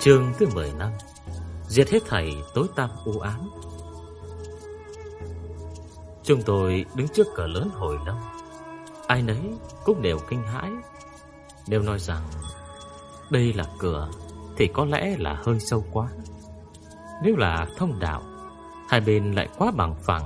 Chương thứ 15. Diệt hết thảy tối tăm u ám. Chúng tôi đứng trước cửa lớn hồi lâu, ai nấy cũng đều kinh hãi. Đều nói rằng đây là cửa thì có lẽ là hơi sâu quá. Nếu là thông đạo, hai bên lại quá bằng phẳng.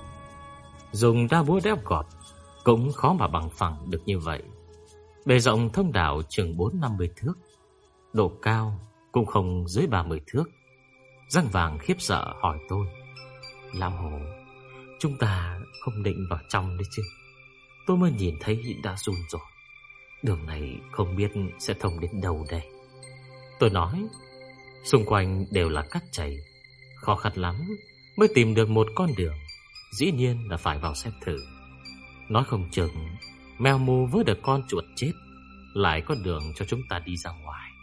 Dùng đao búa đẽo gọt cũng khó mà bằng phẳng được như vậy. Bề rộng thông đạo chừng 4-50 thước, độ cao cũng không dưới 30 thước. Răng Vàng khiếp sợ hỏi tôi: Lão Hồ, chúng ta không định vào trong đấy chứ? Tôi mới nhìn thấy đã run rồi. Đường này không biết sẽ thông đến đâu đây. Tôi nói: xung quanh đều là cát chảy, khó khăn lắm mới tìm được một con đường. Dĩ nhiên là phải vào xem thử. Nói không chừng mèo mù với được con chuột chết, lại có đường cho chúng ta đi ra ngoài.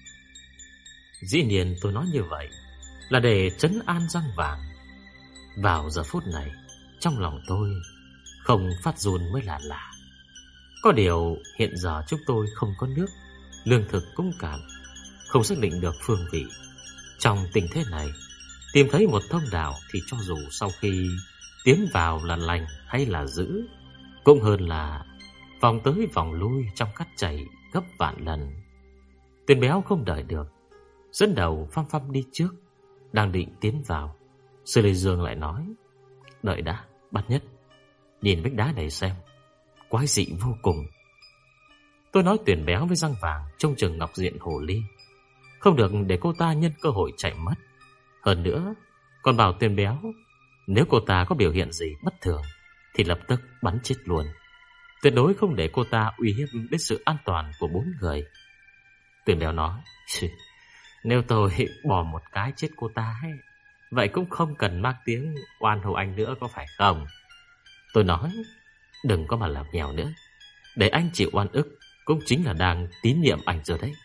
Dĩ nhiên tôi nói như vậy là để trấn an Răng Vàng. Vào giờ phút này, trong lòng tôi không phát run mới là lạ. Có điều hiện giờ chúng tôi không có nước, lương thực cũng cạn, không xác định được phương vị. Trong tình thế này, tìm thấy một thông đạo thì cho dù sau khi tiến vào là lành hay là dữ, cũng hơn là vòng tới vòng lui trong cát chảy gấp vạn lần. Tên béo không đợi được, dẫn đầu phăm phăm đi trước, đang định tiến vào. Sư Lê Dương lại nói: đợi đã, Bát Nhất, nhìn vách đá này xem, quái dị vô cùng. Tôi nói Tuyển Béo với Răng Vàng trông chừng Ngọc Diện Hồ Ly, không được để cô ta nhân cơ hội chạy mất. Hơn nữa còn bảo Tuyển Béo nếu cô ta có biểu hiện gì bất thường thì lập tức bắn chết luôn, tuyệt đối không để cô ta uy hiếp đến sự an toàn của 4 người. Tuyển Béo nói: nếu tôi bỏ một cái chết cô ta ấy, vậy cũng không cần mang tiếng oan hầu anh nữa, có phải không? Tôi nói: đừng có mà làm nhèo nữa, để anh chịu oan ức cũng chính là đang tín nhiệm anh rồi đấy.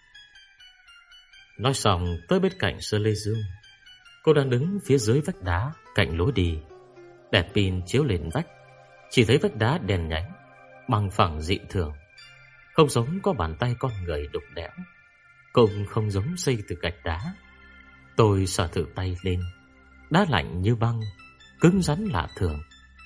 Nói xong tới bên cạnh Sơ Lê Dương. Cô đang đứng phía dưới vách đá cạnh lối đi. Đèn pin chiếu lên vách, chỉ thấy vách đá đen nhánh, bằng phẳng dị thường, không giống có bàn tay con người đục đẽo, cũng không giống xây từ gạch đá. Tôi sờ thử tay lên, đá lạnh như băng, cứng rắn lạ thường.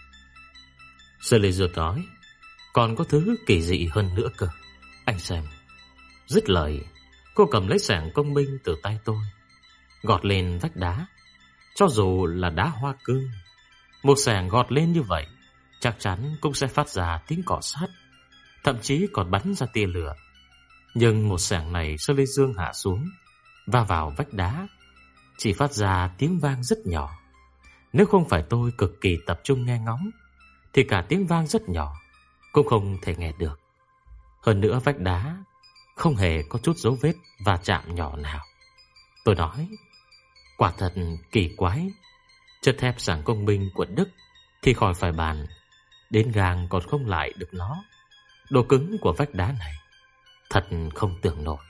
Sơ Lê Dương nói: còn có thứ kỳ dị hơn nữa cơ, anh xem. Dứt lời, cô cầm lấy xẻng công minh từ tay tôi, gọt lên vách đá. Cho dù là đá hoa cương, một xẻng gọt lên như vậy chắc chắn cũng sẽ phát ra tiếng cọ sát, thậm chí còn bắn ra tia lửa. Nhưng một xẻng này Sơ Lê Dương hạ xuống, va vào vách đá, chỉ phát ra tiếng vang rất nhỏ. Nếu không phải tôi cực kỳ tập trung nghe ngóng, thì cả tiếng vang rất nhỏ cũng không thể nghe được. Hơn nữa vách đá không hề có chút dấu vết va chạm nhỏ nào. Tôi nói: quả thật kỳ quái. Chất thép Giảng Công Minh của Đức thì khỏi phải bàn, đến gang còn không lại được nó. Độ cứng của vách đá này thật không tưởng nổi.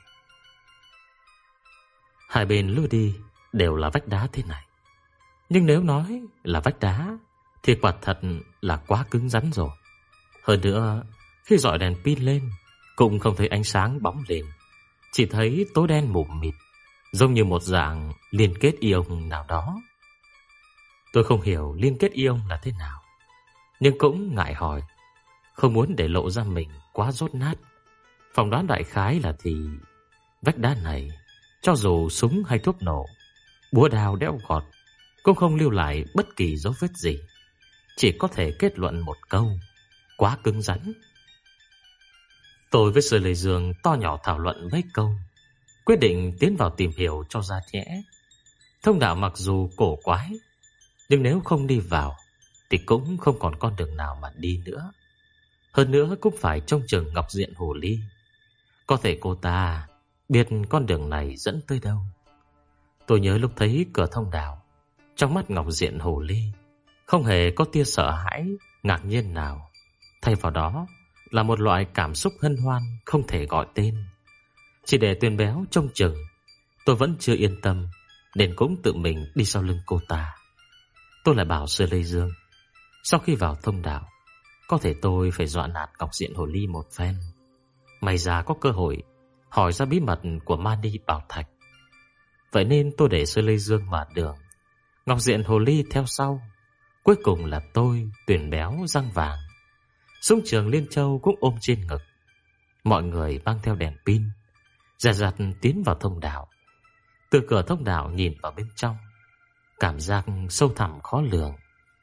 Hai bên lối đi đều là vách đá thế này, nhưng nếu nói là vách đá thì quả thật là quá cứng rắn rồi. Hơn nữa, khi dọi đèn pin lên cũng không thấy ánh sáng bóng lên, chỉ thấy tối đen mù mịt, giống như một dạng liên kết ion nào đó. Tôi không hiểu liên kết ion là thế nào, nhưng cũng ngại hỏi, không muốn để lộ ra mình quá dốt nát. Phỏng đoán đại khái là thì vách đá này, cho dù súng hay thuốc nổ, búa đao đẽo gọt, cũng không lưu lại bất kỳ dấu vết gì. Chỉ có thể kết luận một câu: quá cứng rắn. Tôi với Sơ Lê Dương to nhỏ thảo luận mấy câu, quyết định tiến vào tìm hiểu cho ra nhẽ. Thông đạo mặc dù cổ quái, nhưng nếu không đi vào thì cũng không còn con đường nào mà đi nữa. Hơn nữa cũng phải trông chừng Ngọc Diện Hồ Ly, có thể cô ta biết con đường này dẫn tới đâu. Tôi nhớ lúc thấy cửa thông đạo, trong mắt Ngọc Diện Hồ Ly không hề có tia sợ hãi, ngạc nhiên nào. Thay vào đó là một loại cảm xúc hân hoan không thể gọi tên. Chỉ để Tuyển Béo trông chừng, tôi vẫn chưa yên tâm, nên cũng tự mình đi sau lưng cô ta. Tôi lại bảo Sơ Lê Dương, sau khi vào thông đạo, có thể tôi phải dọa nạt Ngọc Diện Hồ Ly một phen. May ra có cơ hội hỏi ra bí mật của Mani Bảo Thạch. Vậy nên tôi để Sơ Lê Dương mở đường, Ngọc Diện Hồ Ly theo sau. Cuối cùng là tôi, Tuyền Béo, Răng Vàng. Súng trường Liên Châu cũng ôm trên ngực. Mọi người mang theo đèn pin, dè dặt tiến vào thông đạo. Từ cửa thông đạo nhìn vào bên trong, cảm giác sâu thẳm khó lường.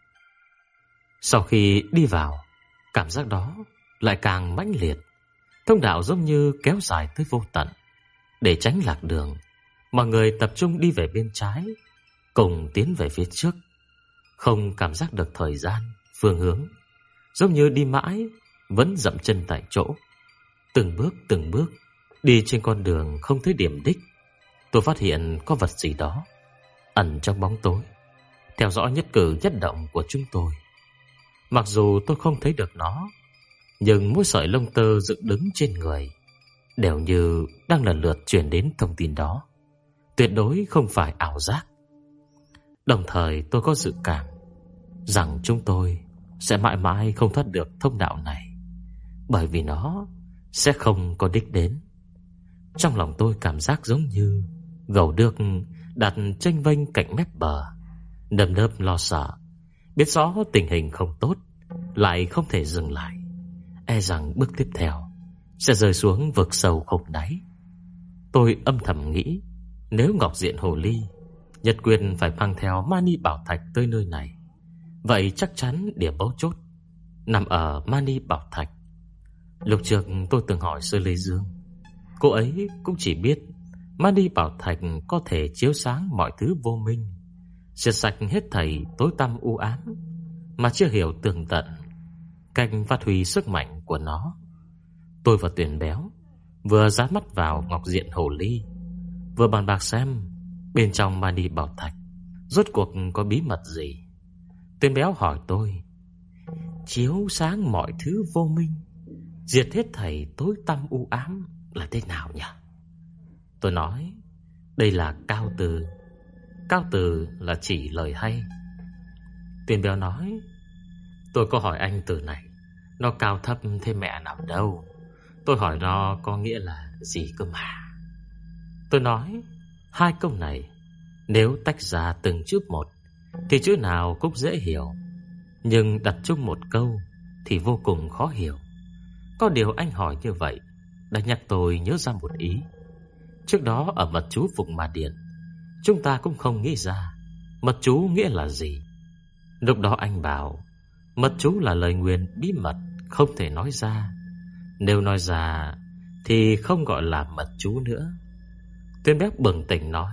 Sau khi đi vào, cảm giác đó lại càng mãnh liệt. Thông đạo giống như kéo dài tới vô tận. Để tránh lạc đường, mọi người tập trung đi về bên trái, cùng tiến về phía trước. Không cảm giác được thời gian, phương hướng, giống như đi mãi vẫn dậm chân tại chỗ. Từng bước đi trên con đường không thấy điểm đích. Tôi phát hiện có vật gì đó ẩn trong bóng tối, theo dõi nhất cử nhất động của chúng tôi. Mặc dù tôi không thấy được nó, nhưng mỗi sợi lông tơ dựng đứng trên người đều như đang lần lượt truyền đến thông tin đó. Tuyệt đối không phải ảo giác. Đồng thời tôi có dự cảm rằng chúng tôi sẽ mãi mãi không thoát được thông đạo này, bởi vì nó sẽ không có đích đến. Trong lòng tôi cảm giác giống như gầu đước đặt chênh vênh cạnh mép bờ, nơm nớp lo sợ, biết rõ tình hình không tốt, lại không thể dừng lại, e rằng bước tiếp theo sẽ rơi xuống vực sâu không đáy. Tôi âm thầm nghĩ, nếu Ngọc Diện Hồ Ly Nhật Quyền phải mang theo Mani Bảo Thạch tới nơi này, vậy chắc chắn điểm mấu chốt nằm ở Mani Bảo Thạch. Lúc trước tôi từng hỏi Sơ Lê Dương, cô ấy cũng chỉ biết Mani Bảo Thạch có thể chiếu sáng mọi thứ vô minh, diệt sạch hết thảy tối tăm u ám, mà chưa hiểu tường tận cách phát huy sức mạnh của nó. Tôi và Tuyền Béo vừa dán mắt vào Ngọc Diện Hồ Ly, vừa bàn bạc xem bên trong Mani Bảo Thạch rốt cuộc có bí mật gì. Tuyền Béo hỏi tôi, chiếu sáng mọi thứ vô minh, diệt hết thảy tối tăm u ám là thế nào nhỉ? Tôi nói, đây là cao từ. Cao từ là chỉ lời hay. Tuyền Béo nói, tôi có hỏi anh từ này, nó cao thấp thế mẹ nào đâu. Tôi hỏi nó có nghĩa là gì cơ mà. Tôi nói, hai câu này nếu tách ra từng chữ một thì chữ nào cũng dễ hiểu, nhưng đặt chung một câu thì vô cùng khó hiểu. Có điều anh hỏi như vậy đã nhắc tôi nhớ ra một ý. Trước đó ở mật chú Phụng Ma Điện, chúng ta cũng không nghĩ ra mật chú nghĩa là gì. Lúc đó anh bảo mật chú là lời nguyền bí mật không thể nói ra, nếu nói ra thì không gọi là mật chú nữa. Tuyên Béo bừng tỉnh nói,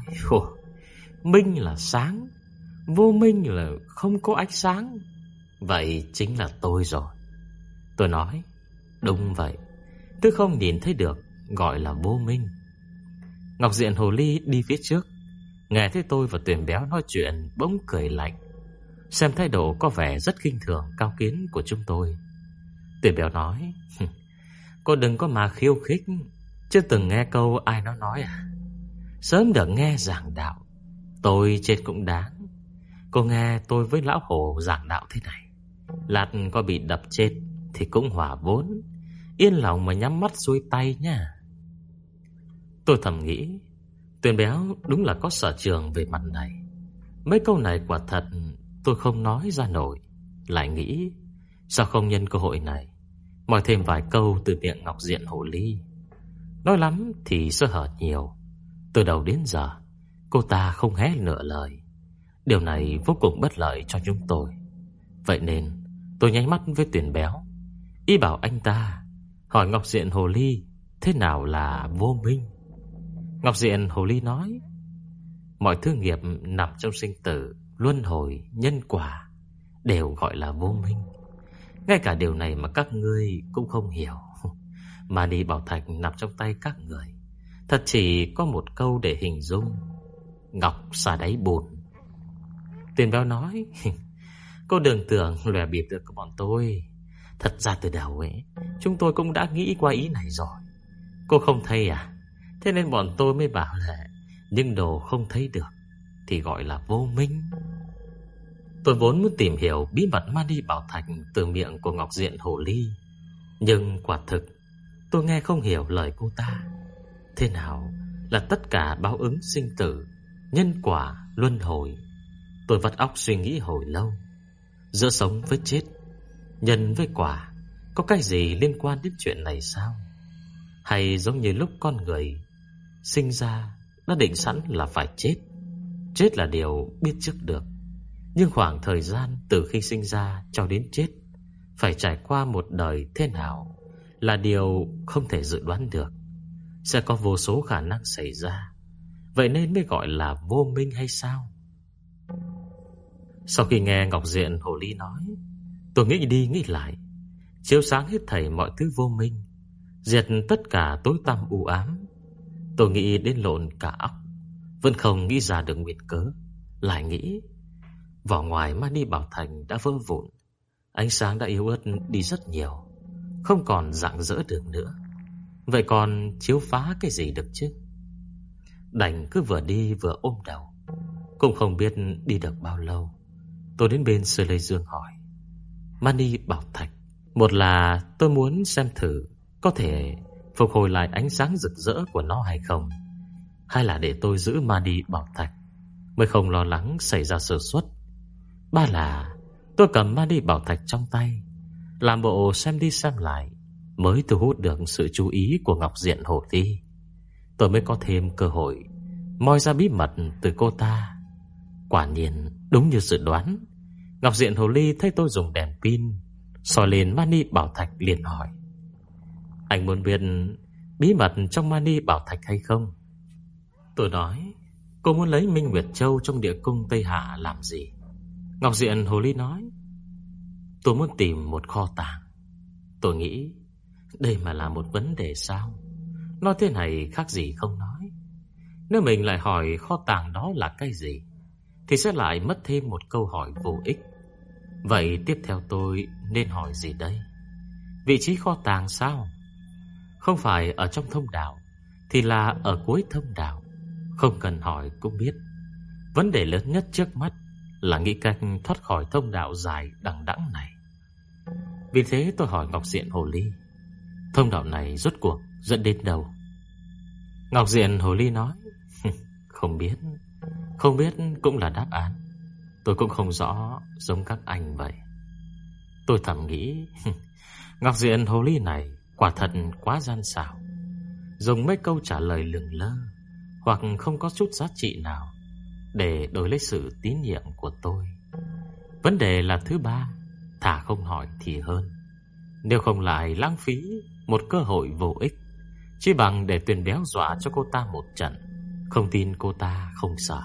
minh là sáng, vô minh là không có ánh sáng, vậy chính là tôi rồi. Tôi nói, đúng vậy, thứ không nhìn thấy được gọi là vô minh. Ngọc Diện Hồ Ly đi phía trước, nghe thấy tôi và Tuyền Béo nói chuyện bỗng cười lạnh, xem thái độ có vẻ rất khinh thường cao kiến của chúng tôi. Tuyền Béo nói, cô đừng có mà khiêu khích, chưa từng nghe câu ai nó nói à? Sớm được nghe giảng đạo, tôi chết cũng đáng. Cô nghe tôi với lão Hồ giảng đạo thế này, lát có bị đập chết thì cũng hòa vốn, yên lòng mà nhắm mắt xuôi tay nha. Tôi thầm nghĩ, Tuyền Béo đúng là có sở trường về mặt này. Mấy câu này quả thật tôi không nói ra nổi. Lại nghĩ, sao không nhân cơ hội này hỏi thêm vài câu từ miệng Ngọc Diện Hồ Ly. Nói lắm thì sơ hở nhiều. Từ đầu đến giờ cô ta không hé nửa lời. Điều này vô cùng bất lợi cho chúng tôi. Vậy nên tôi nháy mắt với Tuyền Béo, ý bảo anh ta hỏi Ngọc Diện Hồ Ly thế nào là vô minh. Ngọc Diện Hồ Ly nói, mọi thứ nghiệp nằm trong sinh tử, luân hồi, nhân quả đều gọi là vô minh. Ngay cả điều này mà các ngươi cũng không hiểu. Mani Bảo Thạch nằm trong tay các người, thật chỉ có một câu để hình dung: ngọc xà đáy bùn. Tuyền Béo nói, cô đừng tưởng lòe bịp được của bọn tôi. Thật ra từ đầu ấy, chúng tôi cũng đã nghĩ qua ý này rồi. Cô không thấy à? Thế nên bọn tôi mới bảo là những đồ không thấy được thì gọi là vô minh. Tôi vốn muốn tìm hiểu bí mật Mani Bảo Thạch từ miệng của Ngọc Diện Hồ Ly, nhưng quả thực tôi nghe không hiểu lời cô ta. Thế nào là tất cả báo ứng sinh tử nhân quả, luân hồi. Tôi vắt óc suy nghĩ hồi lâu. Giữa sống với chết, nhân với quả, có cái gì liên quan đến chuyện này sao? Hay giống như lúc con người sinh ra đã định sẵn là phải chết. Chết là điều biết trước được, nhưng khoảng thời gian từ khi sinh ra cho đến chết phải trải qua một đời thế nào là điều không thể dự đoán được. Sẽ có vô số khả năng xảy ra, vậy nên mới gọi là vô minh hay sao? Sau khi nghe Ngọc Diện Hồ Ly nói, tôi nghĩ đi nghĩ lại, chiếu sáng hết thảy mọi thứ vô minh, diệt tất cả tối tăm u ám. Tôi nghĩ đến lộn cả óc, vẫn không nghĩ ra được nguyên cớ. Lại nghĩ, vỏ ngoài Mani Bảo Thành đã vỡ vụn, ánh sáng đã yếu ớt đi rất nhiều, không còn rạng rỡ được nữa. Vậy còn chiếu phá cái gì được chứ? Đành cứ vừa đi vừa ôm đầu. Cũng không biết đi được bao lâu, tôi đến bên Sư Lê Dương hỏi: Mani Bảo Thạch, một là tôi muốn xem thử có thể phục hồi lại ánh sáng rực rỡ của nó hay không, hai là để tôi giữ Mani Bảo Thạch mới không lo lắng xảy ra sơ suất, ba là tôi cầm Mani Bảo Thạch trong tay, làm bộ xem đi xem lại mới thu hút được sự chú ý của Ngọc Diện Hồ Ly. Tôi mới có thêm cơ hội moi ra bí mật từ cô ta. Quả nhiên đúng như dự đoán, Ngọc Diện Hồ Ly thấy tôi dùng đèn pin soi lên Mani Bảo Thạch liền hỏi: Anh muốn biết bí mật trong Mani Bảo Thạch hay không? Tôi nói: Cô muốn lấy Minh Nguyệt Châu trong địa cung Tây Hạ làm gì? Ngọc Diện Hồ Ly nói: Tôi muốn tìm một kho tàng. Tôi nghĩ đây mà là một vấn đề sao? Nói thế này khác gì không nói. Nếu mình lại hỏi kho tàng đó là cái gì thì sẽ lại mất thêm một câu hỏi vô ích. Vậy tiếp theo tôi nên hỏi gì đây? Vị trí kho tàng sao? Không phải ở trong thông đạo thì là ở cuối thông đạo. Không cần hỏi cũng biết. Vấn đề lớn nhất trước mắt là nghĩ cách thoát khỏi thông đạo dài đằng đẵng này. Vì thế tôi hỏi Ngọc Diện Hồ Ly: Thông đạo này rốt cuộc dẫn đến đâu? Ngọc Diện Hồ Ly nói: Không biết. Không biết cũng là đáp án. Tôi cũng không rõ, giống các anh vậy. Tôi thầm nghĩ Ngọc Diện Hồ Ly này quả thật quá gian xảo, dùng mấy câu trả lời lừng lơ hoặc không có chút giá trị nào để đổi lấy sự tín nhiệm của tôi. Vấn đề là thứ ba, thà không hỏi thì hơn. Nếu không lại lãng phí một cơ hội vô ích, chỉ bằng để Tuyền Béo dọa cho cô ta một trận. Không tin cô ta không sợ.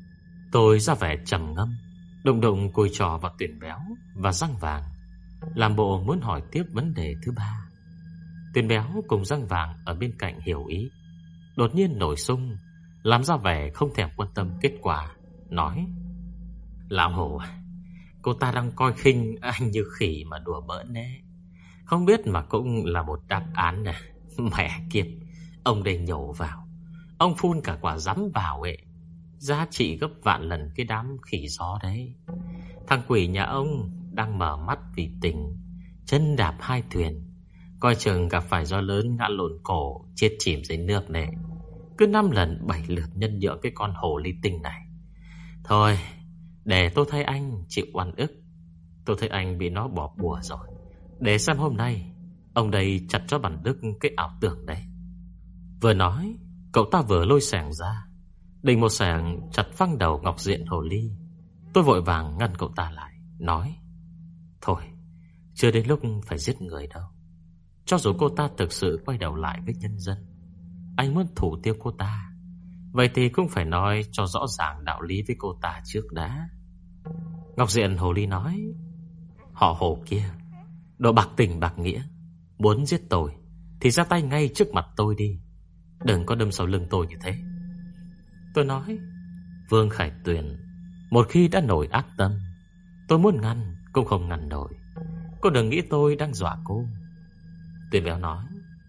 Tôi ra vẻ trầm ngâm, đụng đụng cùi trò vào Tuyền Béo và Răng Vàng, làm bộ muốn hỏi tiếp vấn đề thứ ba. Tuyền Béo cùng Răng Vàng ở bên cạnh hiểu ý, đột nhiên nổi sung, làm ra vẻ không thèm quan tâm kết quả, nói: Lão Hồ, cô ta đang coi khinh anh như khỉ mà đùa bỡn đấy. Không biết mà cũng là một đáp án nè. Mẹ kiếp, ông đây nhổ vào, ông phun cả quả rắm vào ấy, giá trị gấp vạn lần cái đám khỉ gió đấy. Thằng quỷ nhà ông đang mở mắt vì tình, chân đạp hai thuyền, coi chừng gặp phải gió lớn ngã lộn cổ, chết chìm dưới nước này. Cứ 5 lần 7 lượt nhân nhượng cái con hồ ly tinh này. Thôi, để tôi thấy anh chịu oan ức. Tôi thấy anh bị nó bỏ bùa rồi. Để xem hôm nay ông đây chặt cho bản đức cái ảo tưởng đấy. Vừa nói, cậu ta vừa lôi xẻng ra, định một xẻng chặt phăng đầu Ngọc Diện Hồ Ly. Tôi vội vàng ngăn cậu ta lại, nói: Thôi, chưa đến lúc phải giết người đâu. Cho dù cô ta thực sự quay đầu lại với nhân dân, anh muốn thủ tiêu cô ta, vậy thì cũng phải nói cho rõ ràng đạo lý với cô ta trước đã. Ngọc Diện Hồ Ly nói: Họ Hồ kia, đồ bạc tình bạc nghĩa, muốn giết tôi thì ra tay ngay trước mặt tôi đi, đừng có đâm sau lưng tôi như thế. Tôi nói: Vương Khải Tuyền, một khi đã nổi ác tâm, tôi muốn ngăn cũng không ngăn nổi. Cô đừng nghĩ tôi đang dọa cô. Tuyền Béo nói: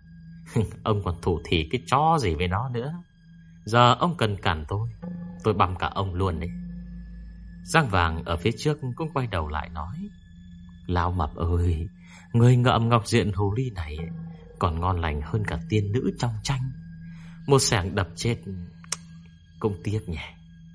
Ông còn thủ thỉ cái chó gì với nó nữa. Giờ ông cần cản tôi băm cả ông luôn đấy. Răng Vàng ở phía trước cũng quay đầu lại nói: Lão Mập ơi, người ngợm Ngọc Diện Hồ Ly này còn ngon lành hơn cả tiên nữ trong tranh. Một xẻng đập chết cũng tiếc nhỉ.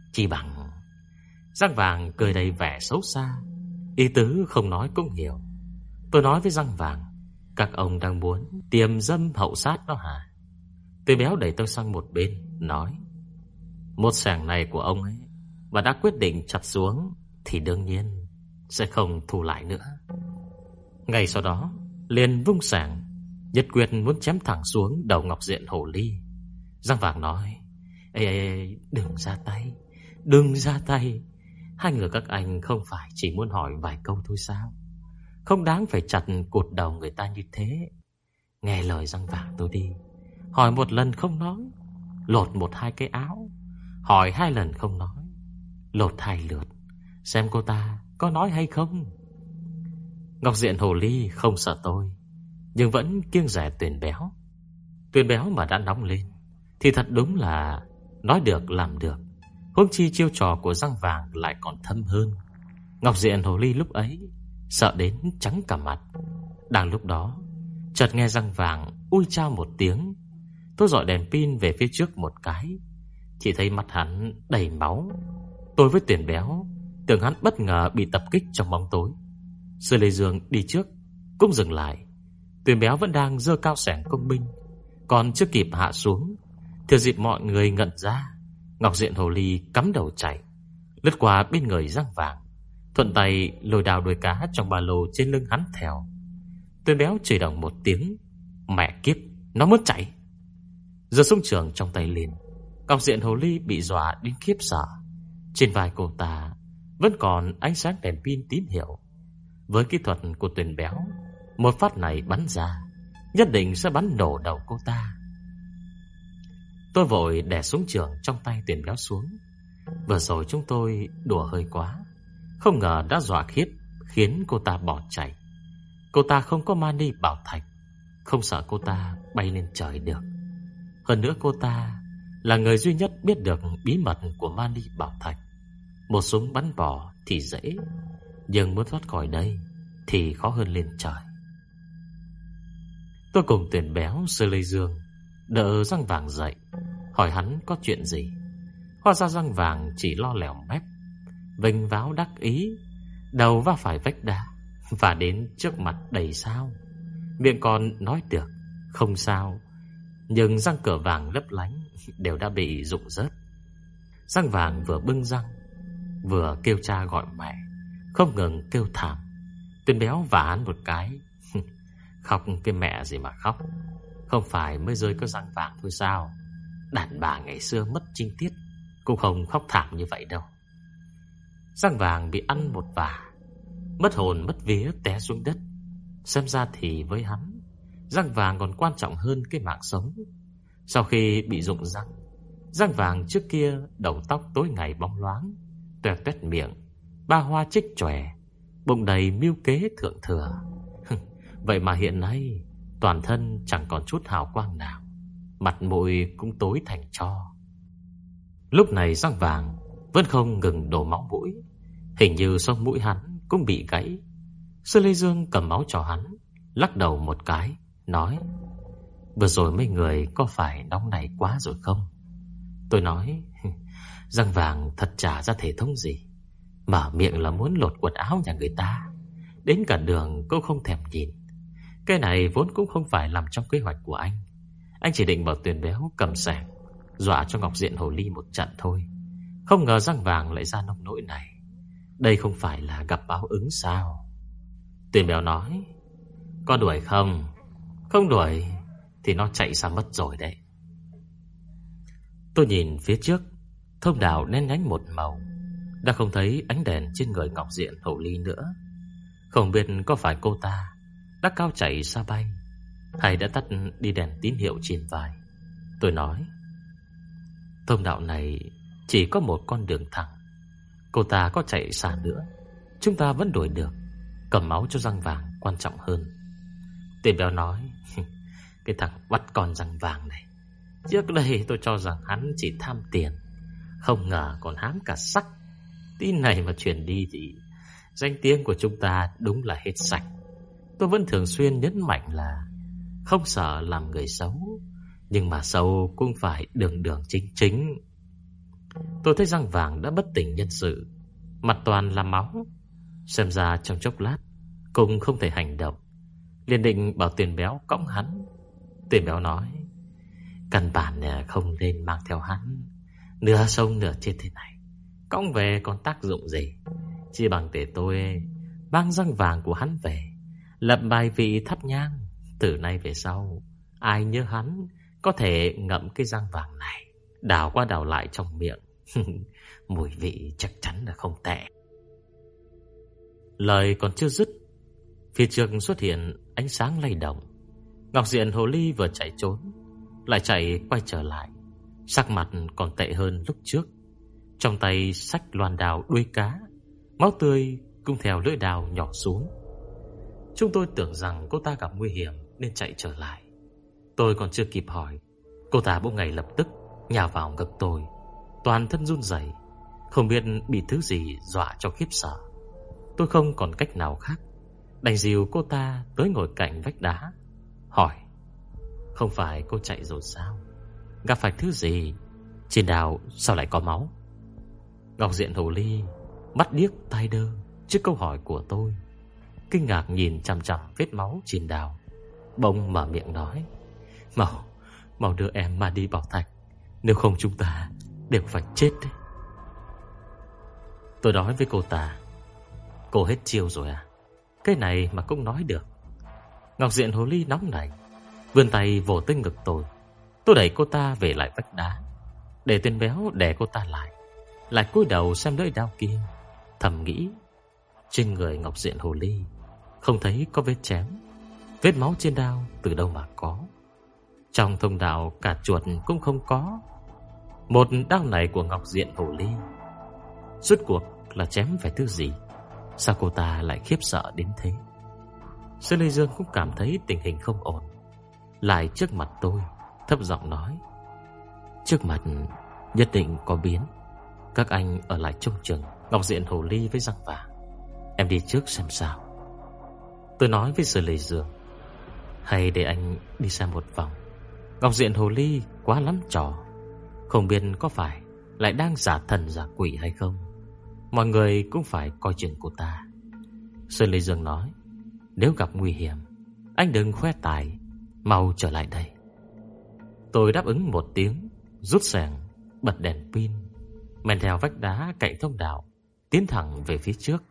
Chỉ bằng... Răng vàng cười đầy vẻ xấu xa, ý tứ không nói cũng hiểu. Tôi nói với răng vàng, các ông đang muốn tiềm dâm hậu sát đó hả? Tôi béo đẩy tôi sang một bên, nói, một sàng này của ông ấy và đã quyết định chặt xuống thì đương nhiên sẽ không thu lại nữa. Ngay sau đó liền vung sàng, nhất quyết muốn chém thẳng xuống đầu Ngọc Diện Hồ Ly. Răng vàng nói, ê, đừng ra tay, đừng ra tay. Hai người các anh không phải chỉ muốn hỏi vài câu thôi sao? Không đáng phải chặt cụt đầu người ta như thế. Nghe lời răng vàng tôi đi. Hỏi một lần không nói, lột một hai cái áo. Hỏi hai lần không nói, lột hai lượt, xem cô ta có nói hay không. Ngọc Diện Hồ Ly không sợ tôi, nhưng vẫn kiêng rẻ Tuyền Béo. Tuyền Béo mà đã nóng lên thì thật đúng là nói được làm được. Huống chi chiêu trò của răng vàng lại còn thâm hơn. Ngọc Diện Hồ Ly lúc ấy sợ đến trắng cả mặt. Đang lúc đó, chợt nghe răng vàng ui chao một tiếng. Tôi dọi đèn pin về phía trước một cái, chỉ thấy mặt hắn đầy máu. Tôi với Tuyền Béo tưởng hắn bất ngờ bị tập kích trong bóng tối. Sư Lê Dương đi trước cũng dừng lại. Tuyền Béo vẫn đang giơ cao xẻng công binh, còn chưa kịp hạ xuống, thừa dịp mọi người ngẩn ra, Ngọc Diện Hồ Ly cắm đầu chạy, lướt qua bên người răng vàng, thuận tay lôi đào đuôi cá trong ba lô trên lưng hắn theo. Tuyền Béo chửi đồng một tiếng, mẹ kiếp, nó muốn chạy. Giơ súng trường trong tay liền, Ngọc Diện Hồ Ly bị dọa đến khiếp sợ. Trên vai cô ta vẫn còn ánh sáng đèn pin tín hiệu. Với kỹ thuật của Tuyền Béo, một phát này bắn ra nhất định sẽ bắn nổ đầu cô ta. Tôi vội đè súng trường trong tay Tuyền Béo xuống. Vừa rồi chúng tôi đùa hơi quá, không ngờ đã dọa khiếp, khiến cô ta bỏ chạy. Cô ta không có mani bảo thạch, không sợ cô ta bay lên trời được. Hơn nữa cô ta là người duy nhất biết được bí mật của mani bảo thạch. Một súng bắn bỏ thì dễ, nhưng muốn thoát khỏi đây thì khó hơn lên trời. Tôi cùng Tuyền Béo, Sư Lê Dương đỡ răng vàng dậy, hỏi hắn có chuyện gì. Hóa ra răng vàng chỉ lo lèo mép, vênh váo đắc ý, đầu va phải vách đá và đến trước mặt đầy sao. Miệng còn nói được không sao, nhưng răng cửa vàng lấp lánh đều đã bị rụng rớt. Răng vàng vừa bưng răng, vừa kêu cha gọi mẹ, không ngừng kêu thảm. Tuyền Béo vả hắn một cái. Khóc cái mẹ gì mà khóc, không phải mới rơi có răng vàng thôi sao? Đàn bà ngày xưa mất trinh tiết cũng không khóc thảm như vậy đâu. Răng vàng bị ăn một vả, mất hồn mất vía té xuống đất. Xem ra thì với hắn, răng vàng còn quan trọng hơn cái mạng sống. Sau khi bị rụng răng, răng vàng trước kia đầu tóc tối ngày bóng loáng, toẹt toét miệng, ba hoa chích chòe, bụng đầy mưu kế thượng thừa. Vậy mà hiện nay toàn thân chẳng còn chút hào quang nào, mặt mũi cũng tối thành tro. Lúc này răng vàng vẫn không ngừng đổ máu mũi, hình như sống mũi hắn cũng bị gãy. Sư Lê Dương cầm máu cho hắn, lắc đầu một cái, nói: vừa rồi mấy người có phải nóng này quá rồi không? Tôi nói: răng vàng thật chả ra thể thống gì, mở miệng là muốn lột quần áo nhà người ta, đến cả đường cũng không thèm nhìn. Cái này vốn cũng không phải nằm trong kế hoạch của anh. Anh chỉ định bảo Tuyền Béo cầm sẻng dọa cho Ngọc Diện Hồ Ly một trận thôi. Không ngờ răng vàng lại ra nông nỗi này. Đây không phải là gặp báo ứng sao? Tuyền Béo nói: có đuổi không? Không đuổi thì nó chạy xa mất rồi đấy. Tôi nhìn phía trước, thông đạo đen nhánh một màu, đã không thấy ánh đèn trên người Ngọc Diện Hồ Ly nữa. Không biết có phải cô ta đã cao chạy xa bay, hay đã tắt đi đèn tín hiệu trên vai. Tôi nói: thông đạo này chỉ có một con đường thẳng, cô ta có chạy xa nữa chúng ta vẫn đuổi được. Cầm máu cho răng vàng quan trọng hơn. Tuyền Béo nói: cái thằng bắt con răng vàng này, trước đây tôi cho rằng hắn chỉ tham tiền, không ngờ còn hám cả sắc. Tin này mà truyền đi thì danh tiếng của chúng ta đúng là hết sạch. Tôi vẫn thường xuyên nhấn mạnh là không sợ làm người xấu, nhưng mà xấu cũng phải đường đường chính chính. tôi thấy răng vàng đã bất tỉnh nhân sự, mặt toàn là máu. Xem ra trong chốc lát cũng không thể hành động, liền định bảo Tiền Béo cõng hắn. Tiền Béo nói: căn bản không nên mang theo hắn, nửa sống nửa chết thế này, cõng về còn tác dụng gì. Chỉ bằng để tôi mang răng vàng của hắn về, lập bài vị thắp nhang. Từ nay về sau, ai nhớ hắn có thể ngậm cái răng vàng này, đảo qua đảo lại trong miệng. Mùi vị chắc chắn là không tệ. Lời còn chưa dứt, phía trước xuất hiện ánh sáng lay động. Ngọc Diện Hồ Ly vừa chạy trốn, lại chạy quay trở lại, sắc mặt còn tệ hơn lúc trước. Trong tay xách loan đào đuôi cá, máu tươi cũng theo lưỡi đào nhỏ xuống. Chúng tôi tưởng rằng cô ta gặp nguy hiểm nên chạy trở lại. Tôi còn chưa kịp hỏi, cô ta bỗng ngay lập tức nhào vào ngực tôi, toàn thân run rẩy, không biết bị thứ gì dọa cho khiếp sợ. Tôi không còn cách nào khác, đành dìu cô ta tới ngồi cạnh vách đá, hỏi: không phải cô chạy rồi sao? Gặp phải thứ gì? Trên đào sao lại có máu? Ngọc Diện Hồ Ly mắt điếc tai đơ trước câu hỏi của tôi, kinh ngạc nhìn chằm chằm vết máu trên đào, bỗng mở miệng nói: Mau đưa em mà đi Bảo Thạch, nếu không chúng ta đều phải chết đấy. Tôi nói với cô ta: cô hết chiêu rồi à? Cái này mà cũng nói được? Ngọc Diện Hồ Ly nóng nảy, vươn tay vồ tới ngực tôi. Tôi đẩy cô ta về lại vách đá, để Tên Béo đè cô ta lại cúi đầu xem lưỡi dao kia, thầm nghĩ: trên người Ngọc Diện Hồ Ly không thấy có vết chém, vết máu trên đao từ đâu mà có? Trong thông đạo cả chuột cũng không có. Một đao này của Ngọc Diện Hồ Ly rốt cuộc là chém phải thứ gì? Sao cô ta lại khiếp sợ đến thế? Sơn Lê Dương cũng cảm thấy tình hình không ổn, lại trước mặt tôi thấp giọng nói: trước mặt nhất định có biến, các anh ở lại trông chừng Ngọc Diện Hồ Ly với răng vàng, em đi trước xem sao. Tôi nói với Sơn Lê Dương: hay để anh đi xem một vòng, Ngọc Diện Hồ Ly quá lắm trò, không biết có phải lại đang giả thần giả quỷ hay không. Mọi người cũng phải coi chừng cô ta. Sơn Lê Dương nói: nếu gặp nguy hiểm, anh đừng khoe tài, mau trở lại đây. Tôi đáp ứng một tiếng, rút xẻng, bật đèn pin, men theo vách đá cạnh thông đạo, tiến thẳng về phía trước.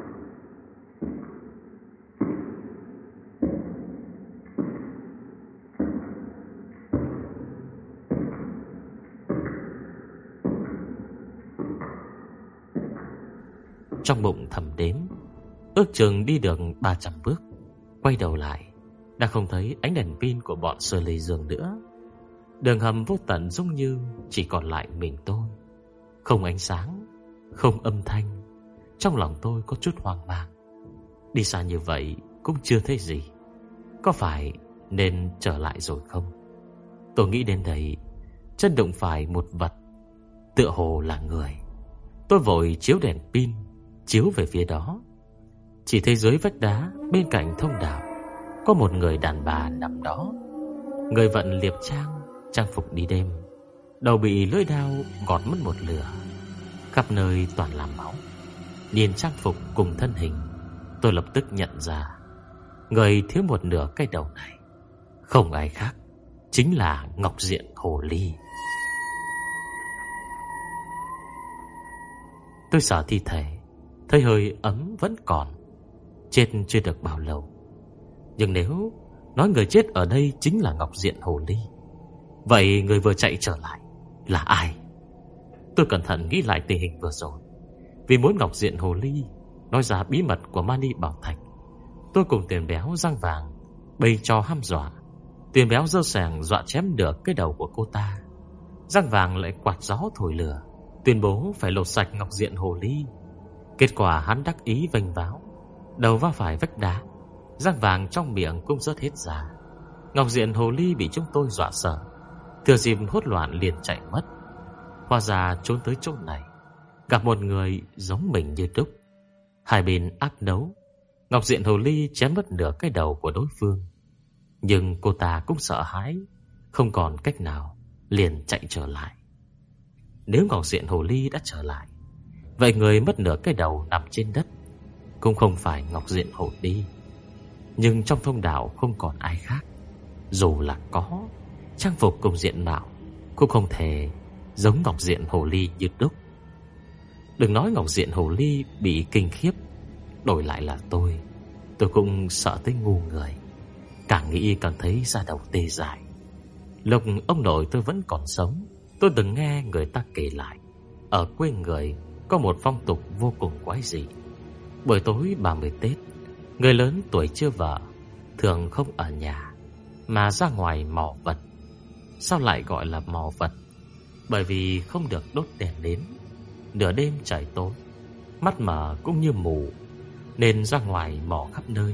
Trong bụng thầm đếm, ước chừng đi được 300 bước, quay đầu lại đã không thấy ánh đèn pin của bọn Sơ Lê Dương nữa. Đường hầm vô tận giống như chỉ còn lại mình tôi, không ánh sáng, không âm thanh. Trong lòng tôi có chút hoang mang. Đi xa như vậy cũng chưa thấy gì, có phải nên trở lại rồi không? Tôi nghĩ đến đây, chân đụng phải một vật, tựa hồ là người. Tôi vội chiếu đèn pin, chiếu về phía đó. Chỉ thấy dưới vách đá bên cạnh thông đạo có một người đàn bà nằm đó. Người vận liệp trang, trang phục đi đêm, đầu bị lưỡi dao gọt mất một lửa, khắp nơi toàn là máu. Nhìn trang phục cùng thân hình, tôi lập tức nhận ra người thiếu một nửa cái đầu này không ai khác, chính là Ngọc Diện Hồ Ly. Tôi sợ thi thể, thấy hơi ấm vẫn còn, chết chưa được bao lâu. Nhưng nếu nói người chết ở đây chính là Ngọc Diện Hồ Ly, vậy người vừa chạy trở lại là ai? Tôi cẩn thận nghĩ lại tình hình vừa rồi. Vì muốn Ngọc Diện Hồ Ly nói ra bí mật của Mani Bảo Thạch, tôi cùng Tiền Béo răng vàng bày trò hăm dọa. Tiền Béo giơ xẻng dọa chém được cái đầu của cô ta, răng vàng lại quạt gió thổi lửa, tuyên bố phải lột sạch Ngọc Diện Hồ Ly. Kết quả hắn đắc ý vênh váo, đầu va phải vách đá, răng vàng trong miệng cũng rớt hết ra. Ngọc Diện Hồ Ly bị chúng tôi dọa sợ, thừa dịp hốt loạn liền chạy mất. Hóa ra trốn tới chỗ này gặp một người giống mình như đúc. Hai bên ác đấu, Ngọc Diện Hồ Ly chém mất nửa cái đầu của đối phương, nhưng cô ta cũng sợ hãi, không còn cách nào liền chạy trở lại. Nếu Ngọc Diện Hồ Ly đã trở lại, vậy người mất nửa cái đầu nằm trên đất cũng không phải Ngọc Diện Hồ Ly. Nhưng trong thông đạo không còn ai khác. Dù là có, trang phục cùng diện mạo cũng không thể giống Ngọc Diện Hồ Ly như đúc. Đừng nói Ngọc Diện Hồ Ly bị kinh khiếp, đổi lại là tôi cũng sợ tới ngu người. Càng nghĩ càng thấy da đầu tê dại. Lúc ông nội tôi vẫn còn sống, tôi từng nghe người ta kể lại, ở quê người có một phong tục vô cùng quái dị. Buổi tối 30 Tết, người lớn tuổi chưa vợ thường không ở nhà mà ra ngoài mò vật. Sao lại gọi là mò vật? Bởi vì không được đốt đèn nến, nửa đêm trời tối, mắt mở cũng như mù, nên ra ngoài mò khắp nơi.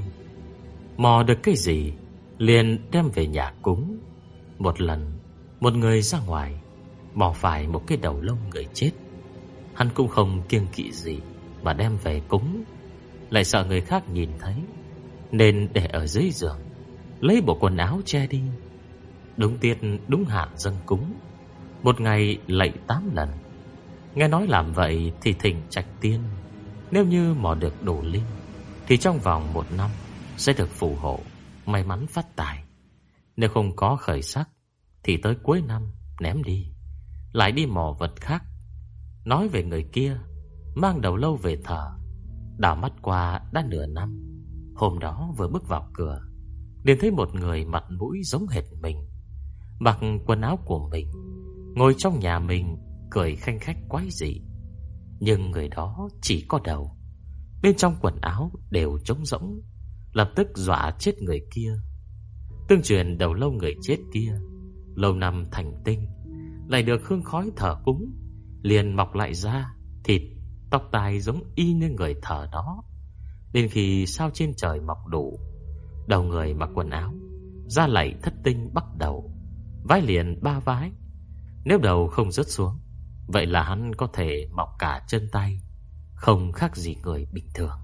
Mò được cái gì liền đem về nhà cúng. Một lần, một người ra ngoài mò phải một cái đầu lâu người chết. Hắn cũng không kiêng kỵ gì mà đem về cúng, lại sợ người khác nhìn thấy nên để ở dưới giường, lấy bộ quần áo che đi. Đúng tiết đúng hạn dâng cúng, một ngày lạy 8 lần. Nghe nói làm vậy thì thỉnh trạch tiên, nếu như mò được đồ linh thì trong vòng 1 năm sẽ được phù hộ may mắn phát tài. Nếu không có khởi sắc thì tới cuối năm ném đi, lại đi mò vật khác. Nói về người kia mang đầu lâu về thờ, đảo mắt qua đã nửa năm. Hôm đó vừa bước vào cửa, liền thấy một người mặt mũi giống hệt mình, mặc quần áo của mình, ngồi trong nhà mình, cười khanh khách quái dị. Nhưng người đó chỉ có đầu, bên trong quần áo đều trống rỗng, lập tức dọa chết người kia. Tương truyền đầu lâu người chết kia lâu năm thành tinh, lại được hương khói thờ cúng, liền mọc lại da, thịt, tóc tai giống y như người thờ đó. Đến khi sao trên trời mọc đủ, đầu người mặc quần áo, ra lạy thất tinh bắt đầu, vái liền 3 vái. Nếu đầu không rớt xuống, vậy là hắn có thể mọc cả chân tay, không khác gì người bình thường.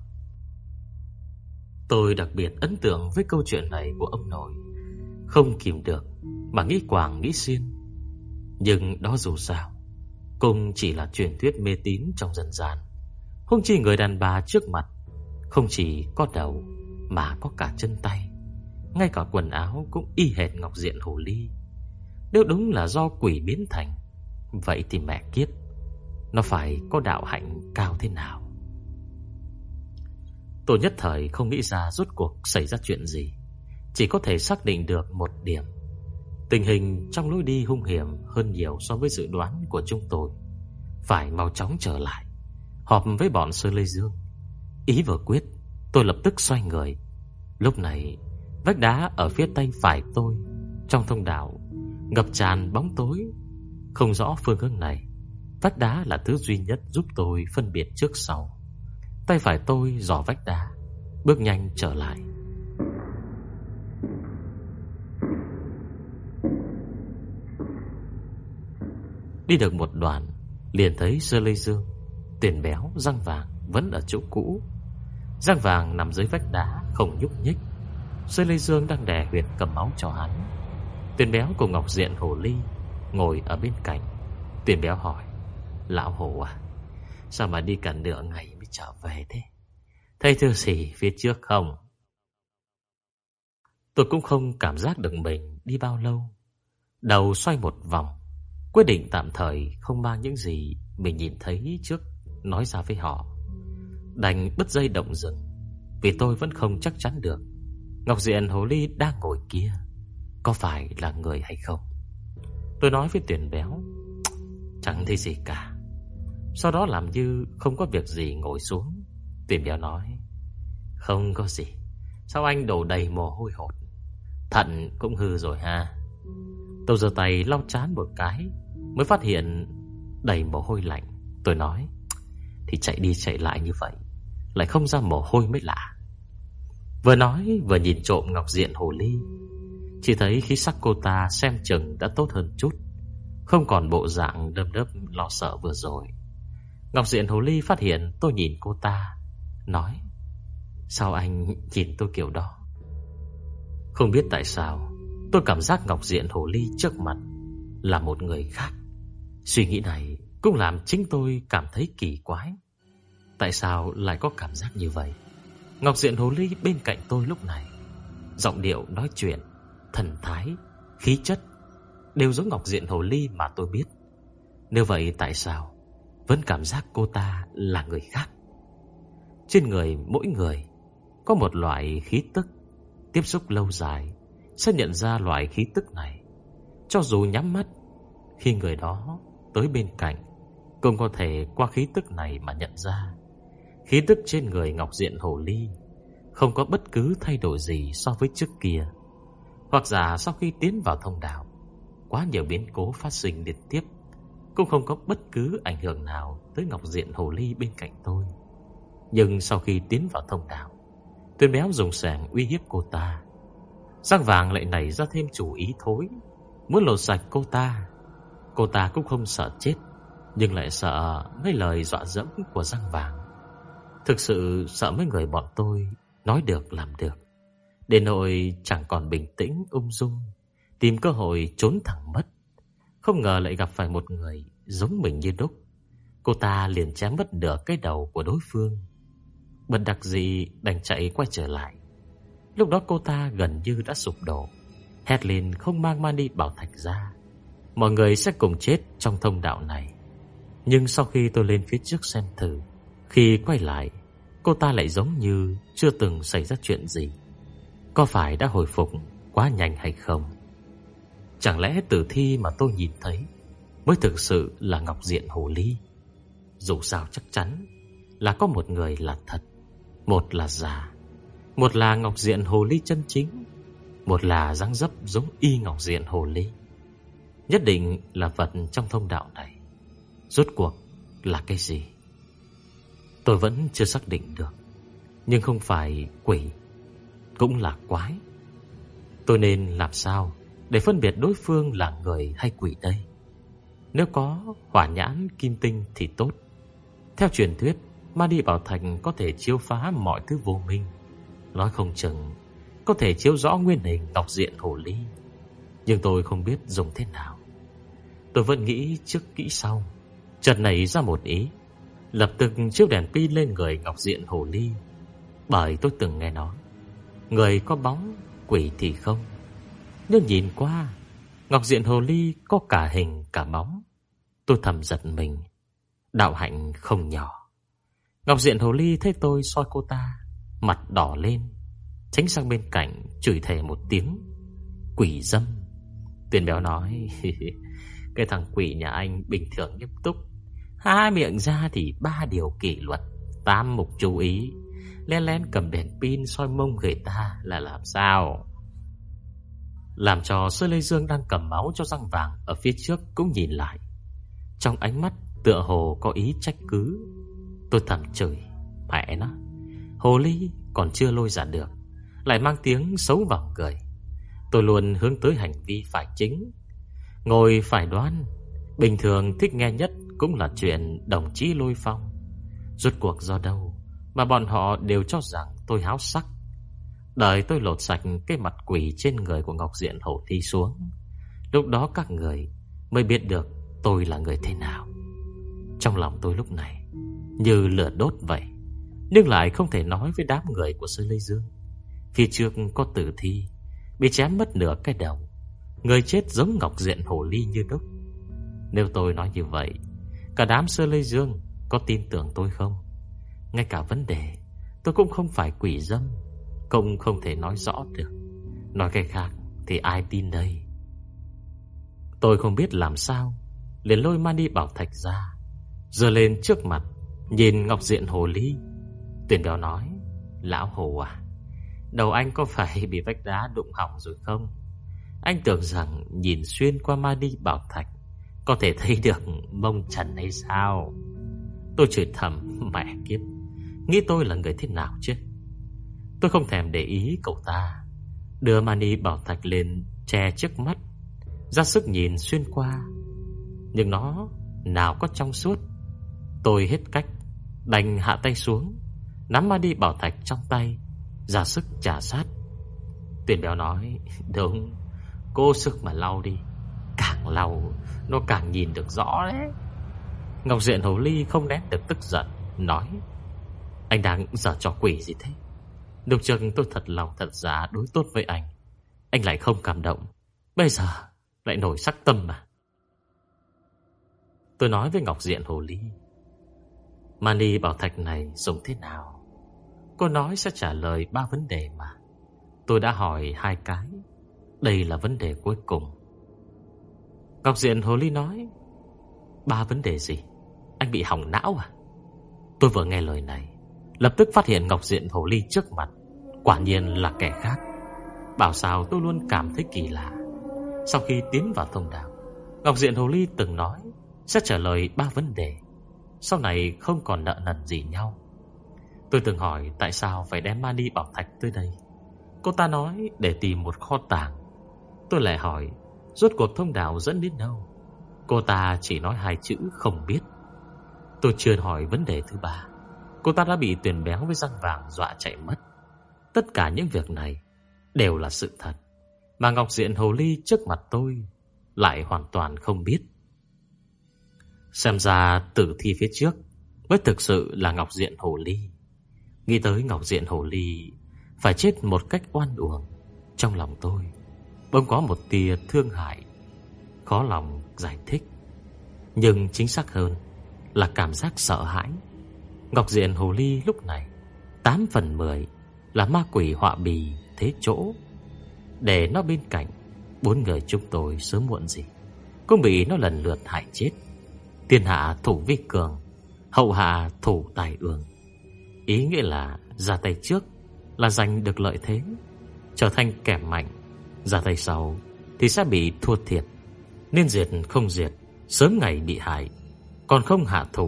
Tôi đặc biệt ấn tượng với câu chuyện này của ông nội, không kìm được mà nghĩ quàng nghĩ xiên. Nhưng đó dù sao cũng chỉ là truyền thuyết mê tín trong dân gian. Huống chi người đàn bà trước mặt không chỉ có đầu mà có cả chân tay, ngay cả quần áo cũng y hệt Ngọc Diện Hồ Ly. Nếu đúng là do quỷ biến thành, vậy thì mẹ kiếp, nó phải có đạo hạnh cao thế nào. Tôi nhất thời không nghĩ ra rốt cuộc xảy ra chuyện gì, chỉ có thể xác định được một điểm: tình hình trong lối đi hung hiểm hơn nhiều so với dự đoán của chúng tôi. Phải mau chóng trở lại, họp với bọn Sơn Lê Dương. Ý vừa quyết, tôi lập tức xoay người. Lúc này, vách đá ở phía tay phải tôi trong thông đạo ngập tràn bóng tối, không rõ phương hướng này. Vách đá là thứ duy nhất giúp tôi phân biệt trước sau. Tay phải tôi dò vách đá, bước nhanh trở lại. Đi được một đoạn, liền thấy Sơ Lê Dương, Tiền Béo, Răng Vàng vẫn ở chỗ cũ. Răng Vàng nằm dưới vách đá không nhúc nhích. Sơ Lê Dương đang đè huyệt cầm máu cho hắn. Tiền Béo cùng Ngọc Diện Hồ Ly ngồi ở bên cạnh. Tiền Béo hỏi: "Lão Hồ à, sao mà đi cả nửa ngày mới trở về thế? Thấy thứ gì phía trước không?" Tôi cũng không cảm giác được mình đi bao lâu. Đầu xoay một vòng, quyết định tạm thời không mang những gì mình nhìn thấy trước nói ra với họ. Đành bứt dây động rừng, vì tôi vẫn không chắc chắn được Ngọc Diện Hồ Ly đang ngồi kia có phải là người hay không. Tôi nói với Tiền Béo: "Chẳng thấy gì cả." Sau đó làm như không có việc gì ngồi xuống. Tiền Béo nói: "Không có gì. Sao anh đổ đầy mồ hôi hột? Thận cũng hư rồi ha." Tôi giơ tay lau trán một cái, mới phát hiện đầy mồ hôi lạnh. Tôi nói: "Thì chạy đi chạy lại như vậy, lại không ra mồ hôi mới lạ." Vừa nói vừa nhìn trộm Ngọc Diện Hồ Ly. Chỉ thấy khí sắc cô ta xem chừng đã tốt hơn chút, không còn bộ dạng đâm đớp lo sợ vừa rồi. Ngọc Diện Hồ Ly phát hiện tôi nhìn cô ta, nói: "Sao anh nhìn tôi kiểu đó?" Không biết tại sao tôi cảm giác Ngọc Diện Hồ Ly trước mặt là một người khác. Suy nghĩ này cũng làm chính tôi cảm thấy kỳ quái. Tại sao lại có cảm giác như vậy? Ngọc Diện Hồ Ly bên cạnh tôi lúc này, giọng điệu nói chuyện, thần thái, khí chất đều giống Ngọc Diện Hồ Ly mà tôi biết. Nếu vậy tại sao vẫn cảm giác cô ta là người khác? Trên người mỗi người có một loại khí tức, tiếp xúc lâu dài sẽ nhận ra loại khí tức này. Cho dù nhắm mắt, khi người đó tới bên cạnh, cũng có thể qua khí tức này mà nhận ra. Khí tức trên người Ngọc Diện Hồ Ly không có bất cứ thay đổi gì so với trước kia. Hoặc giả sau khi tiến vào thông đạo, quá nhiều biến cố phát sinh liên tiếp, cũng không có bất cứ ảnh hưởng nào tới Ngọc Diện Hồ Ly bên cạnh tôi. Nhưng sau khi tiến vào thông đạo, Tuyền Béo dùng sẻng uy hiếp cô ta. Răng Vàng lại nảy ra thêm chủ ý thối, muốn lột sạch cô ta. Cô ta cũng không sợ chết, nhưng lại sợ mấy lời dọa dẫm của Răng Vàng. Thực sự sợ mấy người bọn tôi nói được làm được, đến nỗi chẳng còn bình tĩnh ung dung, tìm cơ hội trốn thẳng mất. Không ngờ lại gặp phải một người giống mình như đúc. Cô ta liền chém mất nửa cái đầu của đối phương. Bất đắc dĩ đành chạy quay trở lại. Lúc đó cô ta gần như đã sụp đổ, hét lên không mang Mani Bảo Thạch ra, mọi người sẽ cùng chết trong thông đạo này. Nhưng sau khi tôi lên phía trước xem thử, khi quay lại, cô ta lại giống như chưa từng xảy ra chuyện gì. Có phải đã hồi phục quá nhanh hay không? Chẳng lẽ tử thi mà tôi nhìn thấy mới thực sự là Ngọc Diện Hồ Ly? Dù sao chắc chắn là có một người là thật, một là giả, một là Ngọc Diện Hồ Ly chân chính, một là dáng dấp giống y Ngọc Diện Hồ Ly. Nhất định là vật trong thông đạo này. Rốt cuộc là cái gì? Tôi vẫn chưa xác định được. Nhưng không phải quỷ cũng là quái. Tôi nên làm sao để phân biệt đối phương là người hay quỷ đây? Nếu có hỏa nhãn kim tinh thì tốt. Theo truyền thuyết, Mani Bảo Thạch có thể chiếu phá mọi thứ vô minh, nói không chừng có thể chiếu rõ nguyên hình Ngọc Diện Hồ Ly. Nhưng tôi không biết dùng thế nào. Tôi vẫn nghĩ trước kỹ sau, chợt nảy ra một ý, lập tức chiếu đèn pin lên người Ngọc Diện Hồ Ly. Bởi tôi từng nghe nói người có bóng, quỷ thì không. Nhưng nhìn qua, Ngọc Diện Hồ Ly có cả hình cả bóng. Tôi thầm giật mình, đạo hạnh không nhỏ. Ngọc Diện Hồ Ly thấy tôi soi cô ta, mặt đỏ lên, tránh sang bên cạnh, chửi thề một tiếng: quỷ dâm. Tuyền Béo nói: cái thằng quỷ nhà anh bình thường nghiêm túc, há miệng ra thì 3 điều kỷ luật, 8 mục chú ý, lén lén cầm đèn pin soi mông người ta là làm sao? Làm cho Sơ Lê Dương đang cầm máu cho Răng Vàng ở phía trước cũng nhìn lại, trong ánh mắt tựa hồ có ý trách cứ. Tôi thầm chửi: mẹ nó, hồ ly còn chưa lôi ra được, lại mang tiếng xấu vào người. Tôi luôn hướng tới hành vi phải chính, ngồi phải đoan. Bình thường thích nghe nhất cũng là chuyện đồng chí Lôi Phong. Rốt cuộc do đâu mà bọn họ đều cho rằng tôi háo sắc. Đợi tôi lột sạch cái mặt quỷ trên người của Ngọc Diện Hồ Ly xuống, lúc đó các người mới biết được tôi là người thế nào. Trong lòng tôi lúc này như lửa đốt vậy, nhưng lại không thể nói với đám người của Sơ Lê Dương. Phía trước có tử thi bị chém mất nửa cái đầu, người chết giống Ngọc Diện Hồ Ly như đúc. Nếu tôi nói như vậy, cả đám Sơ Lê Dương có tin tưởng tôi không? Ngay cả vấn đề tôi cũng không phải quỷ dâm cũng không thể nói rõ được. Nói cái khác thì ai tin đây? Tôi không biết làm sao, liền lôi Mani Bảo Thạch ra, giơ lên trước mặt, nhìn Ngọc Diện Hồ Ly. Tuyền Béo nói: lão Hồ à, đầu anh có phải bị vách đá đụng hỏng rồi không? Anh tưởng rằng nhìn xuyên qua Mani Bảo Thạch có thể thấy được mông trần hay sao? Tôi chửi thầm: mẹ kiếp, nghĩ tôi là người thế nào chứ? Tôi không thèm để ý cậu ta, đưa Mani Bảo Thạch lên che trước mắt, ra sức nhìn xuyên qua. Nhưng nó nào có trong suốt. Tôi hết cách, đành hạ tay xuống, nắm Mani Bảo Thạch trong tay, ra sức chà sát. Tuyền Béo nói: đúng, cố sức mà lau đi, càng lau nó càng nhìn được rõ đấy. Ngọc Diện Hồ Ly không nén được tức giận, nói: Anh đang giở trò quỷ gì thế? Lúc trước tôi thật lòng thật dạ đối tốt với anh lại không cảm động, bây giờ lại nổi sắc tâm mà. Tôi nói với Ngọc Diện Hồ Ly: Mani bảo thạch này dùng thế nào? Cô nói sẽ trả lời 3 vấn đề mà. Tôi đã hỏi 2 cái, đây là vấn đề cuối cùng. Ngọc Diện Hồ Ly nói: 3 vấn đề gì? Anh bị hỏng não à? Tôi vừa nghe lời này, lập tức phát hiện Ngọc Diện Hồ Ly trước mặt quả nhiên là kẻ khác. Bảo sao tôi luôn cảm thấy kỳ lạ. Sau khi tiến vào thông đạo, Ngọc Diện Hồ Ly từng nói sẽ trả lời 3 vấn đề, sau này không còn nợ nần gì nhau. Tôi từng hỏi tại sao phải đem Mani bảo thạch tới đây. Cô ta nói để tìm một kho tàng. Tôi lại hỏi rốt cuộc thông đạo dẫn đến đâu. Cô ta chỉ nói 2 chữ không biết. Tôi chưa hỏi vấn đề thứ 3, cô ta đã bị Tuyền Béo với Răng Vàng dọa chạy mất. Tất cả những việc này đều là sự thật, mà Ngọc Diện Hồ Ly trước mặt tôi lại hoàn toàn không biết. Xem ra tử thi phía trước mới thực sự là Ngọc Diện Hồ Ly. Nghĩ tới Ngọc Diện Hồ Ly phải chết một cách oan uổng, trong lòng tôi bỗng có một tia thương hại, khó lòng giải thích. Nhưng chính xác hơn là cảm giác sợ hãi. Ngọc Diện Hồ Ly lúc này 8 phần 10 là ma quỷ họa bì thế chỗ. Để nó bên cạnh 4 người chúng tôi sớm muộn gì cũng bị nó lần lượt hại chết. Tiên hạ thủ vi cường, hậu hạ thủ tài ương. Ý nghĩa là ra tay trước là giành được lợi thế, trở thành kẻ mạnh. Ra tay sau thì sẽ bị thua thiệt. Nên diệt không diệt, sớm ngày bị hại. Còn không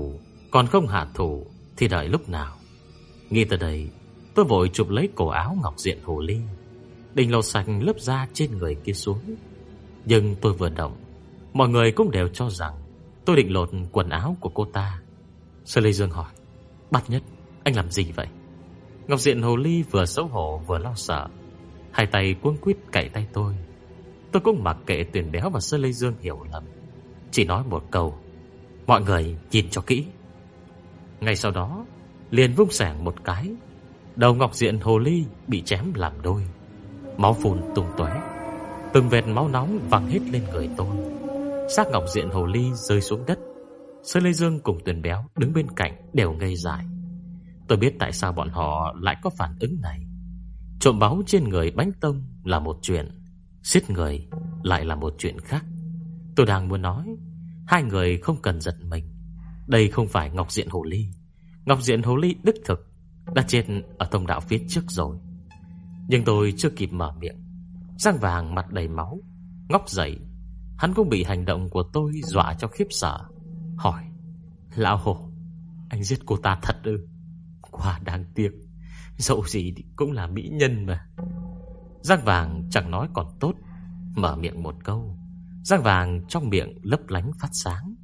hạ thủ thì đợi lúc nào. Nghĩ tới đây, tôi vội chụp lấy cổ áo Ngọc Diện Hồ Ly, định lột sạch lớp da trên người kia xuống. Nhưng tôi vừa động, mọi người cũng đều cho rằng tôi định lột quần áo của cô ta. Sơ Lê Dương hỏi: Bát Nhất, anh làm gì vậy? Ngọc Diện Hồ Ly vừa xấu hổ vừa lo sợ, 2 tay cuống quýt cạy tay tôi. Tôi cũng mặc kệ Tuyền Béo và Sơ Lê Dương hiểu lầm, chỉ nói một câu: Mọi người nhìn cho kỹ. Ngay sau đó liền vung xẻng một cái, đầu Ngọc Diện Hồ Ly bị chém làm đôi, máu phun tung tóe, từng vệt máu nóng văng hết lên người tôi. Xác Ngọc Diện Hồ Ly rơi xuống đất. Sơ Lê Dương cùng Tuyền Béo đứng bên cạnh đều ngây dại. Tôi biết tại sao bọn họ lại có phản ứng này. Trộm báu trên người Bánh Tông là một chuyện, giết người lại là một chuyện khác. Tôi đang muốn nói 2 người không cần giận mình. Đây không phải Ngọc Diện Hồ Ly. Ngọc Diện Hồ Ly đích thực đã chết ở thông đạo phía trước rồi. Nhưng tôi chưa kịp mở miệng, Răng Vàng mặt đầy máu ngóc dậy. Hắn cũng bị hành động của tôi dọa cho khiếp sợ, hỏi: Lão Hồ, anh giết cô ta thật ư? Quá đáng tiếc, dẫu gì cũng là mỹ nhân mà. Răng Vàng chẳng nói còn tốt, mở miệng một câu, răng vàng trong miệng lấp lánh phát sáng.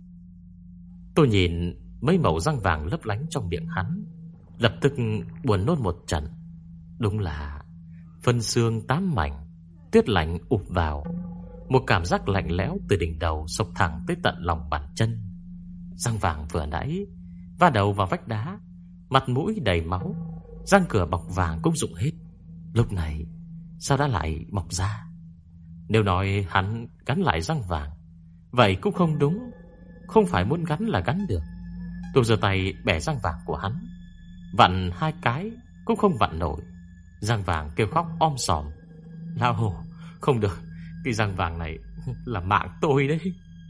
Tôi nhìn mấy mẩu răng vàng lấp lánh trong miệng hắn, lập tức buồn nôn một trận. Đúng là phân xương 8 mảnh, tuyết lạnh ụp vào. Một cảm giác lạnh lẽo từ đỉnh đầu xộc thẳng tới tận lòng bàn chân. Răng vàng vừa nãy va đầu vào vách đá, mặt mũi đầy máu, răng cửa bọc vàng cũng rụng hết. Lúc này sao đã lại mọc ra? Nếu nói hắn gắn lại răng vàng, vậy cũng không đúng. Không phải muốn gắn là gắn được. Tôi giơ tay bẻ răng vàng của hắn, vặn 2 cái cũng không vặn nổi. Răng vàng kêu khóc om sòm: Lão Hồ, không được, cái răng vàng này là mạng tôi đấy.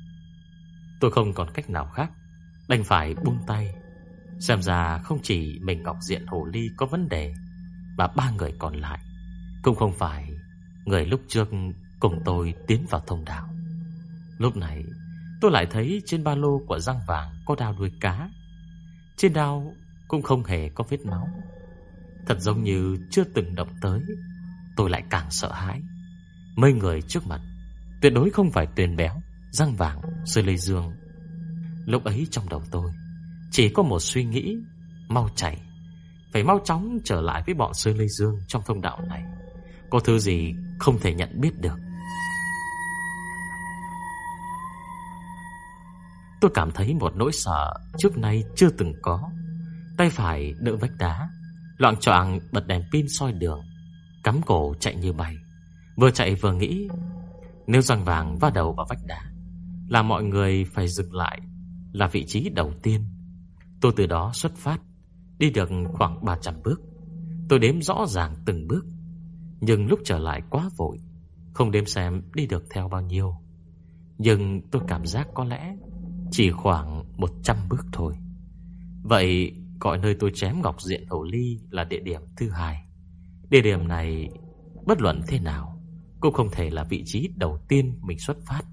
Tôi không còn cách nào khác, đành phải buông tay. Xem ra không chỉ mình Ngọc Diện Hồ Ly có vấn đề, mà 3 người còn lại cũng không phải người lúc trước cùng tôi tiến vào thông đạo. Lúc này tôi lại thấy trên ba lô của răng vàng có đao đuôi cá. Trên đao cũng không hề có vết máu, thật giống như chưa từng động tới. Tôi lại càng sợ hãi. Mấy người trước mặt tuyệt đối không phải Tuyền Béo, Răng Vàng, Sư Lê Dương. Lúc ấy trong đầu tôi chỉ có một suy nghĩ: mau chạy, phải mau chóng trở lại với bọn Sư Lê Dương trong thông đạo này. Có thứ gì không thể nhận biết được. Tôi cảm thấy một nỗi sợ trước nay chưa từng có. Tay phải đỡ vách đá, loạng choạng bật đèn pin soi đường, cắm cổ chạy như bay. Vừa chạy vừa nghĩ, nếu giăng vàng va đầu vào vách đá là mọi người phải dừng lại, là vị trí đầu tiên. Tôi từ đó xuất phát, đi được khoảng 300 bước. Tôi đếm rõ ràng từng bước, nhưng lúc trở lại quá vội, không đếm xem đi được theo bao nhiêu. Nhưng tôi cảm giác có lẽ chỉ khoảng 100 bước thôi. Vậy gọi nơi tôi chém ngọc diện hổ ly là địa điểm thứ hai. Địa điểm này bất luận thế nào cũng không thể là vị trí đầu tiên mình xuất phát.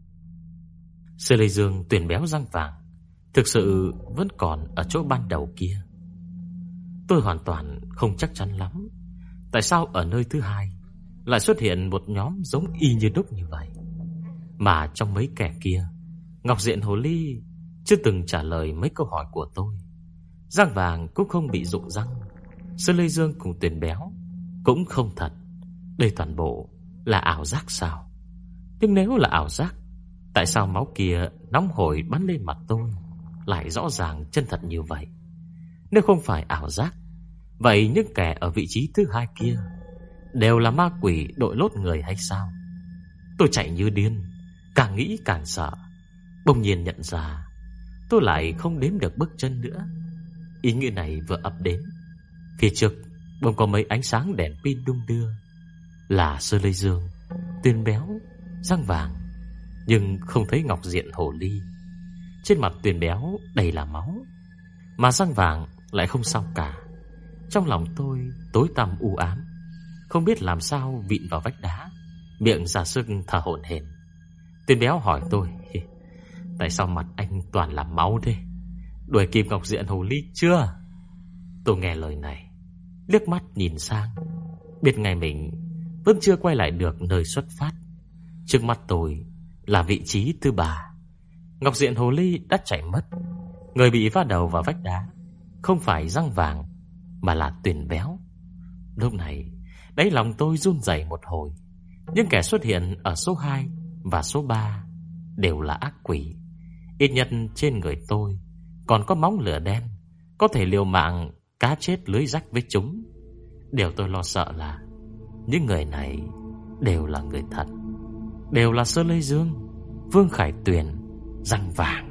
Sư Lê Dương tuyển béo răng vàng thực sự vẫn còn ở chỗ ban đầu kia. Tôi hoàn toàn không chắc chắn lắm tại sao ở nơi thứ hai lại xuất hiện một nhóm giống y như đúc như vậy. Mà trong mấy kẻ kia, Ngọc Diện Hồ Ly chưa từng trả lời mấy câu hỏi của tôi. Răng vàng cũng không bị rụng răng. Sư Lê Dương cùng Tuyền béo cũng không thật. Đây toàn bộ là ảo giác sao? Nhưng nếu là ảo giác, tại sao máu kia nóng hổi bắn lên mặt tôi lại rõ ràng chân thật như vậy? Nếu không phải ảo giác, vậy những kẻ ở vị trí thứ hai kia đều là ma quỷ đội lốt người hay sao? Tôi chạy như điên, càng nghĩ càng sợ. Bỗng nhiên nhận ra tôi lại không đếm được bước chân nữa. Ý nghĩ này vừa ập đến, phía trước bỗng có mấy ánh sáng đèn pin đung đưa. Là Sơ Lê Dương, Tuyền béo, răng vàng, nhưng không thấy Ngọc Diện Hồ Ly. Trên mặt Tuyền béo đầy là máu, mà răng vàng lại không sao cả. Trong lòng tôi tối tăm u ám, không biết làm sao vịn vào vách đá, miệng ra sức thở hổn hển. Tuyền béo hỏi tôi: tại sao mặt anh toàn là máu thế? Đuổi kịp Ngọc Diện Hồ Ly chưa? Tôi nghe lời này, liếc mắt nhìn sang, biết ngay mình vẫn chưa quay lại được nơi xuất phát. Trước mắt tôi là vị trí thứ ba. Ngọc Diện Hồ Ly đã chạy mất. Người bị va đầu vào vách đá không phải răng vàng, mà là Tuyền béo. Lúc này đáy lòng tôi run rẩy một hồi. Những kẻ xuất hiện ở số 2 và số 3 đều là ác quỷ. Ít nhất trên người tôi còn có móng lửa đen, có thể liều mạng cá chết lưới rách với chúng. Điều tôi lo sợ là những người này đều là người thật, đều là Sơ Lê Dương, Vương Khải Tuyền, răng vàng.